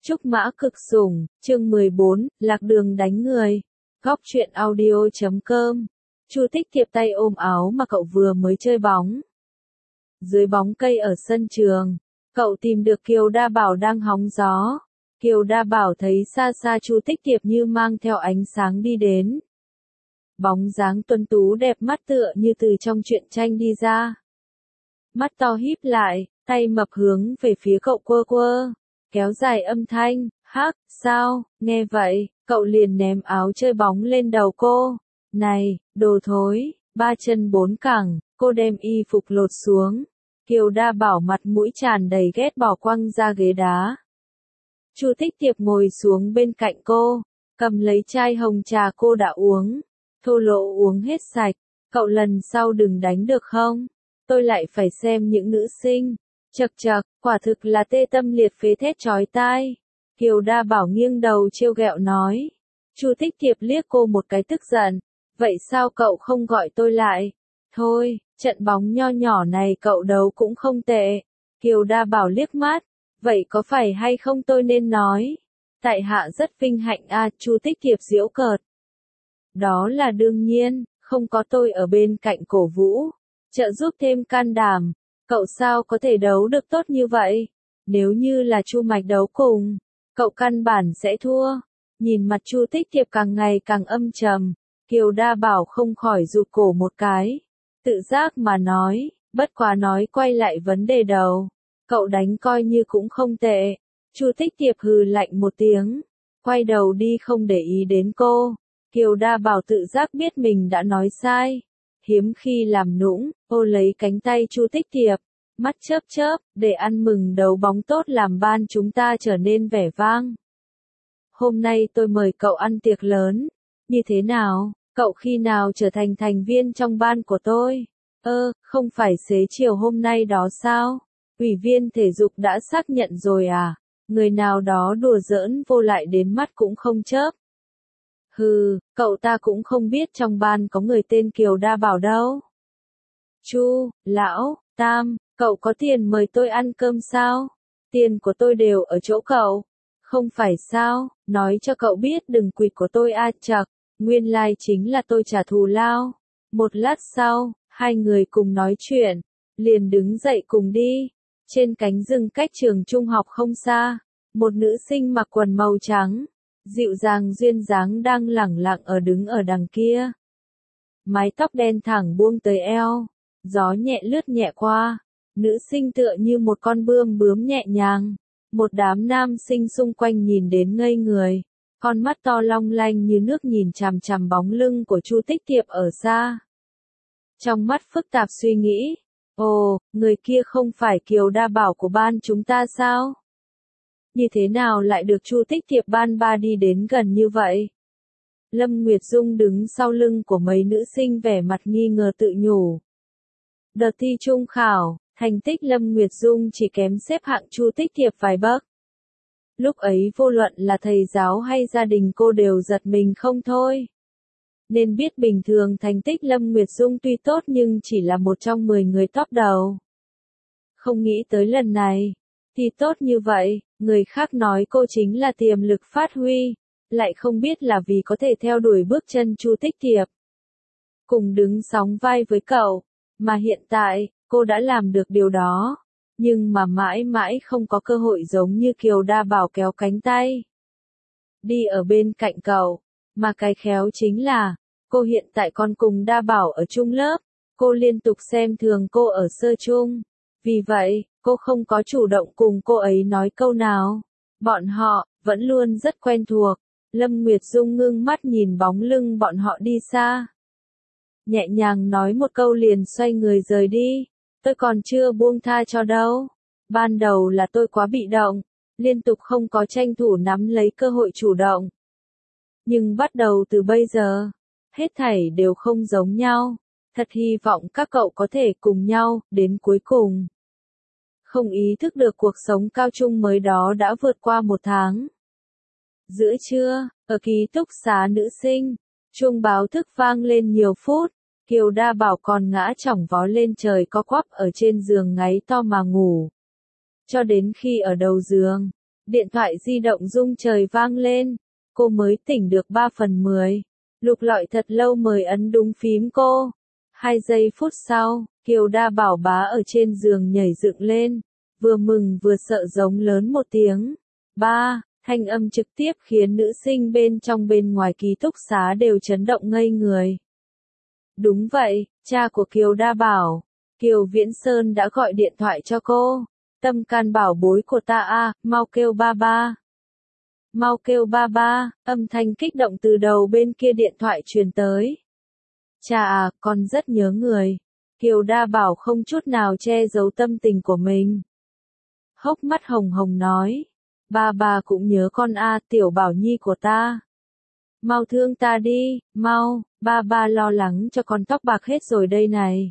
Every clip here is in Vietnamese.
Trúc Mã Cực Sủng, chương 14, Lạc Đường đánh người. Góc truyện audio.com. Chu Tích Thiệp tay ôm áo mà cậu vừa mới chơi bóng. Dưới bóng cây ở sân trường, cậu tìm được Kiều Đa Bảo đang hóng gió. Kiều Đa Bảo thấy xa xa Chu Tích Thiệp như mang theo ánh sáng đi đến. Bóng dáng tuấn tú đẹp mắt tựa như từ trong truyện tranh đi ra. Mắt to híp lại, tay mập hướng về phía cậu quơ quơ. Kéo dài âm thanh, hắc, sao, nghe vậy, cậu liền ném áo chơi bóng lên đầu cô. Này, đồ thối, ba chân bốn cẳng, cô đem y phục lột xuống. Kiều Đa Bảo mặt mũi tràn đầy ghét bỏ quăng ra ghế đá. Chu Tích Thiệp ngồi xuống bên cạnh cô, cầm lấy chai hồng trà cô đã uống. Thô lỗ uống hết sạch, cậu lần sau đừng đánh được không? Tôi lại phải xem những nữ sinh. Chậc chậc, quả thực là tê tâm liệt phế thét chói tai. Kiều Đa Bảo nghiêng đầu trêu ghẹo nói. Chu Tích Thiệp liếc cô một cái tức giận. Vậy sao cậu không gọi tôi lại? Thôi, trận bóng nho nhỏ này cậu đấu cũng không tệ. Kiều Đa Bảo liếc mắt. Vậy có phải hay không tôi nên nói? Tại hạ rất vinh hạnh à, Chu Tích Thiệp giễu cợt. Đó là đương nhiên, không có tôi ở bên cạnh cổ vũ, trợ giúp thêm can đảm. Cậu sao có thể đấu được tốt như vậy? Nếu như là Chu Mạch đấu cùng, cậu căn bản sẽ thua. Nhìn mặt Chu Tích Thiệp càng ngày càng âm trầm, Kiều Đa Bảo không khỏi rụt cổ một cái. Tự giác mà nói, bất quá nói quay lại vấn đề đầu. Cậu đánh coi như cũng không tệ. Chu Tích Thiệp hừ lạnh một tiếng, quay đầu đi không để ý đến cô. Kiều Đa Bảo tự giác biết mình đã nói sai. Hiếm khi làm nũng, ô lấy cánh tay Chu Tích Thiệp, mắt chớp chớp, để ăn mừng đấu bóng tốt làm ban chúng ta trở nên vẻ vang. Hôm nay tôi mời cậu ăn tiệc lớn, như thế nào, cậu khi nào trở thành thành viên trong ban của tôi? Không phải xế chiều hôm nay đó sao? Ủy viên thể dục đã xác nhận rồi à? Người nào đó đùa giỡn vô lại đến mắt cũng không chớp. Hừ, cậu ta cũng không biết trong ban có người tên Kiều Đa Bảo đâu. Chu, lão, Tam, cậu có tiền mời tôi ăn cơm sao? Tiền của tôi đều ở chỗ cậu. Không phải sao, nói cho cậu biết đừng quỵt của tôi a chậc, nguyên lai chính là tôi trả thù lao. Một lát sau, hai người cùng nói chuyện, liền đứng dậy cùng đi. Trên cánh rừng cách trường trung học không xa, một nữ sinh mặc quần màu trắng, dịu dàng duyên dáng đang lẳng lặng đứng ở đằng kia. Mái tóc đen thẳng buông tới eo, gió nhẹ lướt nhẹ qua, nữ sinh tựa như một con bướm nhẹ nhàng. Một đám nam sinh xung quanh nhìn đến ngây người, con mắt to long lanh như nước nhìn chằm chằm bóng lưng của Chu Tích Thiệp ở xa. Trong mắt phức tạp suy nghĩ, ồ, người kia không phải Kiều Đa Bảo của ban chúng ta sao? Như thế nào lại được Chu Tích Thiệp ban ba đi đến gần như vậy? Lâm Nguyệt Dung đứng sau lưng của mấy nữ sinh vẻ mặt nghi ngờ tự nhủ. Đợt thi trung khảo, thành tích Lâm Nguyệt Dung chỉ kém xếp hạng Chu Tích Thiệp vài bậc. Lúc ấy vô luận là thầy giáo hay gia đình cô đều giật mình không thôi. Nên biết bình thường thành tích Lâm Nguyệt Dung tuy tốt nhưng chỉ là một trong 10 người top đầu. Không nghĩ tới lần này, thì tốt như vậy, người khác nói cô chính là tiềm lực phát huy, lại không biết là vì có thể theo đuổi bước chân Chu Tích Thiệp. Cùng đứng sóng vai với cậu, mà hiện tại, cô đã làm được điều đó, nhưng mà mãi mãi không có cơ hội giống như Kiều Đa Bảo kéo cánh tay. Đi ở bên cạnh cậu, mà cái khéo chính là, cô hiện tại còn cùng Đa Bảo ở chung lớp, cô liên tục xem thường cô ở sơ chung. Vì vậy, cô không có chủ động cùng cô ấy nói câu nào. Bọn họ, vẫn luôn rất quen thuộc. Lâm Nguyệt Dung ngưng mắt nhìn bóng lưng bọn họ đi xa. Nhẹ nhàng nói một câu liền xoay người rời đi. Tôi còn chưa buông tha cho đâu. Ban đầu là tôi quá bị động, liên tục không có tranh thủ nắm lấy cơ hội chủ động. Nhưng bắt đầu từ bây giờ, hết thảy đều không giống nhau. Thật hy vọng các cậu có thể cùng nhau, đến cuối cùng. Không ý thức được cuộc sống cao trung mới đó đã vượt qua 1 tháng. Giữa trưa, ở ký túc xá nữ sinh, chuông báo thức vang lên nhiều phút, Kiều Đa Bảo còn ngã chỏng vó lên trời co quắp ở trên giường ngáy to mà ngủ. Cho đến khi ở đầu giường, Điện thoại di động rung trời vang lên. Cô mới tỉnh được 3/10. Lục lọi thật lâu mới ấn đúng phím cô. 2 giây phút sau, Kiều Đa Bảo bá ở trên giường nhảy dựng lên. Vừa mừng vừa sợ giống lớn một tiếng. Ba, thanh âm trực tiếp khiến nữ sinh bên trong bên ngoài ký túc xá đều chấn động ngây người. Đúng vậy, cha của Kiều Đa Bảo. Kiều Viễn Sơn đã gọi điện thoại cho cô. Tâm can bảo bối của ta a, mau kêu ba ba. Mau kêu ba ba, âm thanh kích động từ đầu bên kia điện thoại truyền tới. Cha à, con rất nhớ người. Kiều Đa Bảo không chút nào che giấu tâm tình của mình. Hốc mắt hồng hồng nói. Ba ba cũng nhớ con a, tiểu bảo nhi của ta. Mau thương ta đi, mau, ba ba lo lắng cho con tóc bạc hết rồi đây này.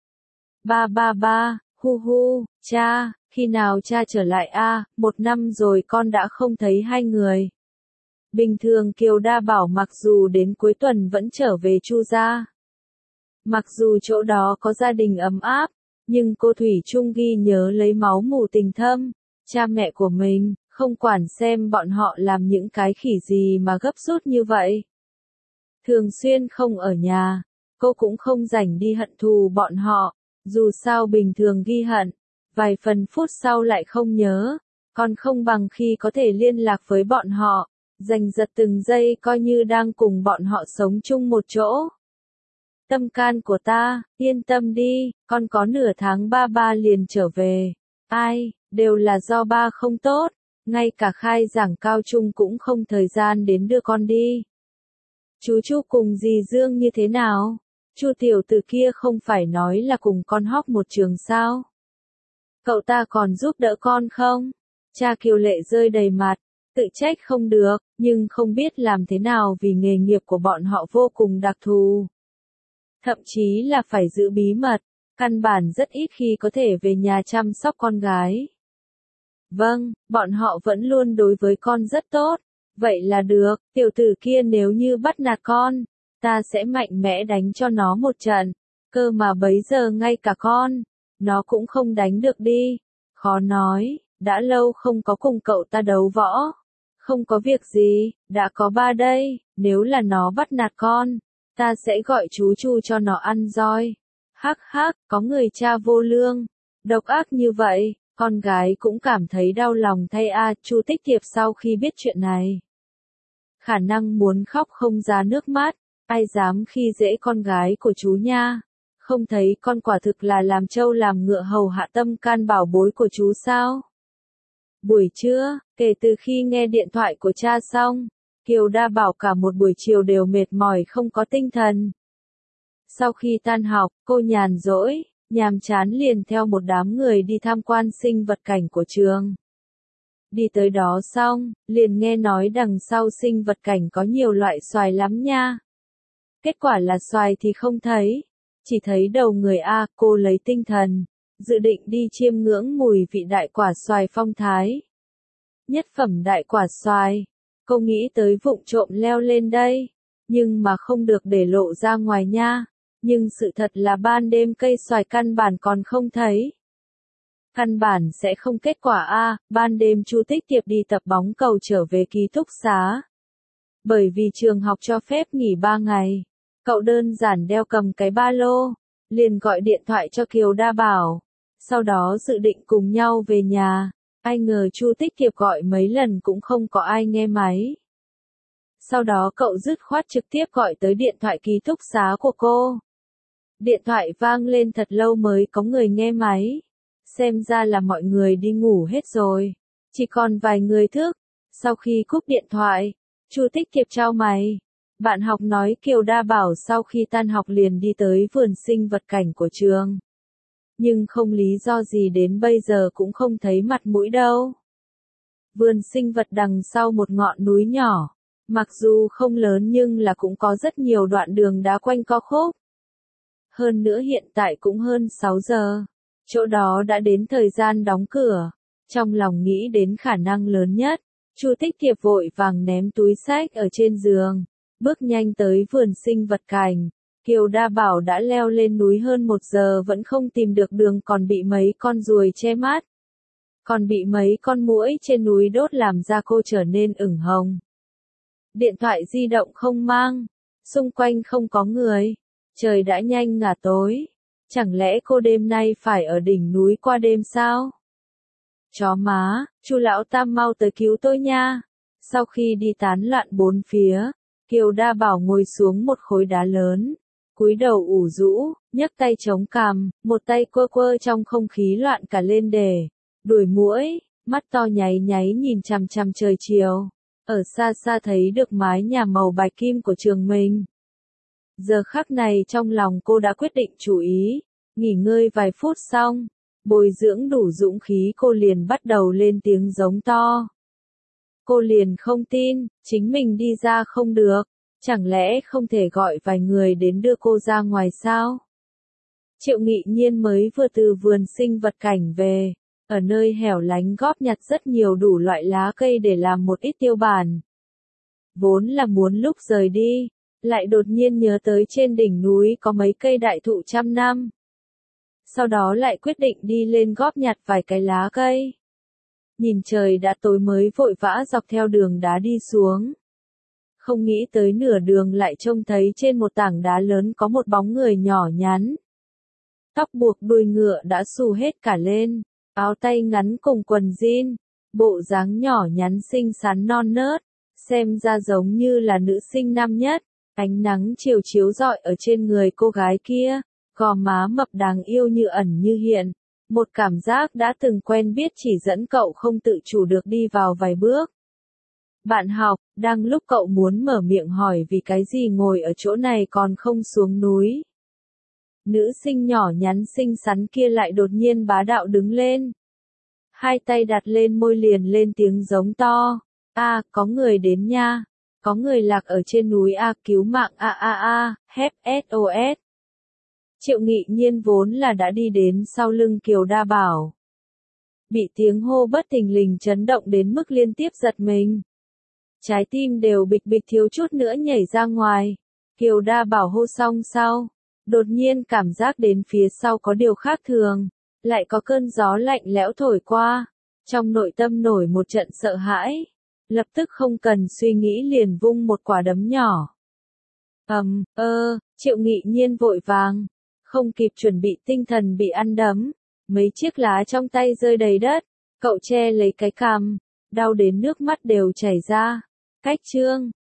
Ba ba ba, hu hu, cha, khi nào cha trở lại a, 1 năm rồi con đã không thấy hai người. Bình thường Kiều Đa Bảo mặc dù đến cuối tuần vẫn trở về Chu gia. Mặc dù chỗ đó có gia đình ấm áp, nhưng cô thủy chung ghi nhớ lấy máu mủ tình thâm, cha mẹ của mình, không quản xem bọn họ làm những cái khỉ gì mà gấp rút như vậy. Thường xuyên không ở nhà, cô cũng không rảnh đi hận thù bọn họ, dù sao bình thường ghi hận, vài phần phút sau lại không nhớ, còn không bằng khi có thể liên lạc với bọn họ, giành giật từng giây coi như đang cùng bọn họ sống chung một chỗ. Tâm can của ta, yên tâm đi, con có nửa tháng ba liền trở về. Ai, đều là do ba không tốt, ngay cả khai giảng cao trung cũng không thời gian đến đưa con đi. Chú Chu cùng dì Dương như thế nào? Chu tiểu tử kia không phải nói là cùng con học một trường sao? Cậu ta còn giúp đỡ con không? Cha Kiều Lệ rơi đầy mặt, tự trách không được, nhưng không biết làm thế nào vì nghề nghiệp của bọn họ vô cùng đặc thù. Thậm chí là phải giữ bí mật, căn bản rất ít khi có thể về nhà chăm sóc con gái. Vâng, bọn họ vẫn luôn đối với con rất tốt. Vậy là được, tiểu tử kia nếu như bắt nạt con, ta sẽ mạnh mẽ đánh cho nó một trận. Cơ mà bấy giờ ngay cả con, nó cũng không đánh được đi. Khó nói, đã lâu không có cùng cậu ta đấu võ. Không có việc gì, đã có ba đây, nếu là nó bắt nạt con, ta sẽ gọi chú Chu cho nó ăn roi. Hắc hắc, có người cha vô lương, độc ác như vậy, con gái cũng cảm thấy đau lòng thay a. Chu Tích Thiệp sau khi biết chuyện này, khả năng muốn khóc không ra nước mắt, ai dám khi dễ con gái của chú nha. Không thấy con quả thực là làm trâu làm ngựa hầu hạ tâm can bảo bối của chú sao? Buổi trưa, kể từ khi nghe điện thoại của cha xong, Kiều Đa Bảo cả một buổi chiều đều mệt mỏi không có tinh thần. Sau khi tan học, cô nhàn rỗi, nhàm chán liền theo một đám người đi tham quan sinh vật cảnh của trường. Đi tới đó xong, liền nghe nói đằng sau sinh vật cảnh có nhiều loại xoài lắm nha. Kết quả là xoài thì không thấy, chỉ thấy đầu người a. Cô lấy tinh thần, dự định đi chiêm ngưỡng mùi vị đại quả xoài phong thái. Nhất phẩm đại quả xoài, cô nghĩ tới vụng trộm leo lên đây, nhưng mà không được để lộ ra ngoài nha. Nhưng sự thật là ban đêm cây xoài căn bản còn không thấy. Căn bản sẽ không kết quả a. Ban đêm Chu Tích Thiệp đi tập bóng cầu trở về ký túc xá. Bởi vì trường học cho phép nghỉ 3 ngày, cậu đơn giản đeo cầm cái ba lô, liền gọi điện thoại cho Kiều Đa Bảo, sau đó dự định cùng nhau về nhà. Ai ngờ Chu Tích Thiệp gọi mấy lần cũng không có ai nghe máy. Sau đó cậu dứt khoát trực tiếp gọi tới điện thoại ký túc xá của cô. Điện thoại vang lên thật lâu mới có người nghe máy. Xem ra là mọi người đi ngủ hết rồi, chỉ còn vài người thức. Sau khi cúp điện thoại, Chu Tích Thiệp chau mày. Bạn học nói Kiều Đa Bảo sau khi tan học liền đi tới vườn sinh vật cảnh của trường. Nhưng không lý do gì đến bây giờ cũng không thấy mặt mũi đâu. Vườn sinh vật đằng sau một ngọn núi nhỏ, mặc dù không lớn nhưng là cũng có rất nhiều đoạn đường đá quanh co khúc. Hơn nữa hiện tại cũng hơn 6 giờ. Chỗ đó đã đến thời gian đóng cửa. Trong lòng nghĩ đến khả năng lớn nhất, Chu Tích Thiệp vội vàng ném túi xách ở trên giường, bước nhanh tới vườn sinh vật cảnh. Kiều Đa Bảo đã leo lên núi hơn 1 giờ vẫn không tìm được đường còn bị mấy con ruồi che mắt. còn bị mấy con muỗi trên núi đốt làm da cô trở nên ửng hồng. Điện thoại di động không mang, xung quanh không có người, trời đã nhanh ngả tối. Chẳng lẽ cô đêm nay phải ở đỉnh núi qua đêm sao? Chó má, Chu lão tam mau tới cứu tôi nha. Sau khi đi tán loạn bốn phía, Kiều Đa Bảo ngồi xuống một khối đá lớn, cúi đầu ủ rũ, nhấc tay chống cằm, một tay quơ quơ trong không khí loạn cả lên để đuổi muỗi, mắt to nháy nháy nhìn chằm chằm trời chiều. Ở xa xa thấy được mái nhà màu bạch kim của trường mình. Giờ khắc này trong lòng cô đã quyết định chú ý, nghỉ ngơi vài phút xong, bồi dưỡng đủ dũng khí cô liền bắt đầu lên tiếng giống to. Cô liền không tin, chính mình đi ra không được, chẳng lẽ không thể gọi vài người đến đưa cô ra ngoài sao? Triệu Nghị Nhiên mới vừa từ vườn sinh vật cảnh về, ở nơi hẻo lánh góp nhặt rất nhiều đủ loại lá cây để làm một ít tiêu bản. Vốn là muốn lúc rời đi, lại đột nhiên nhớ tới trên đỉnh núi có mấy cây đại thụ trăm năm. Sau đó lại quyết định đi lên góp nhặt vài cái lá cây. Nhìn trời đã tối mới vội vã dọc theo đường đá đi xuống. Không nghĩ tới nửa đường lại trông thấy trên một tảng đá lớn có một bóng người nhỏ nhắn. Tóc buộc đuôi ngựa đã xù hết cả lên, áo tay ngắn cùng quần jean, bộ dáng nhỏ nhắn xinh xắn non nớt, xem ra giống như là nữ sinh năm nhất. Ánh nắng chiều chiếu rọi ở trên người cô gái kia, gò má mập đáng yêu như ẩn như hiện. Một cảm giác đã từng quen biết chỉ dẫn cậu không tự chủ được đi vào vài bước. Bạn học, đang lúc cậu muốn mở miệng hỏi vì cái gì ngồi ở chỗ này còn không xuống núi. Nữ sinh nhỏ nhắn xinh xắn kia lại đột nhiên bá đạo đứng lên. Hai tay đặt lên môi liền lên tiếng giống to. A, có người đến nha. Có người lạc ở trên núi A, cứu mạng hét SOS. Triệu Nghị Nhiên vốn là đã đi đến sau lưng Kiều Đa Bảo. Bị tiếng hô bất thình lình chấn động đến mức liên tiếp giật mình. Trái tim đều bịch bịch thiếu chút nữa nhảy ra ngoài. Kiều Đa Bảo hô xong sau, đột nhiên cảm giác đến phía sau có điều khác thường, lại có cơn gió lạnh lẽo thổi qua. Trong nội tâm nổi một trận sợ hãi, lập tức không cần suy nghĩ liền vung một quả đấm nhỏ. Triệu Nghị Nhiên vội vàng, không kịp chuẩn bị tinh thần bị ăn đấm, mấy chiếc lá trong tay rơi đầy đất, cậu che lấy cái cằm, đau đến nước mắt đều chảy ra. Cách chương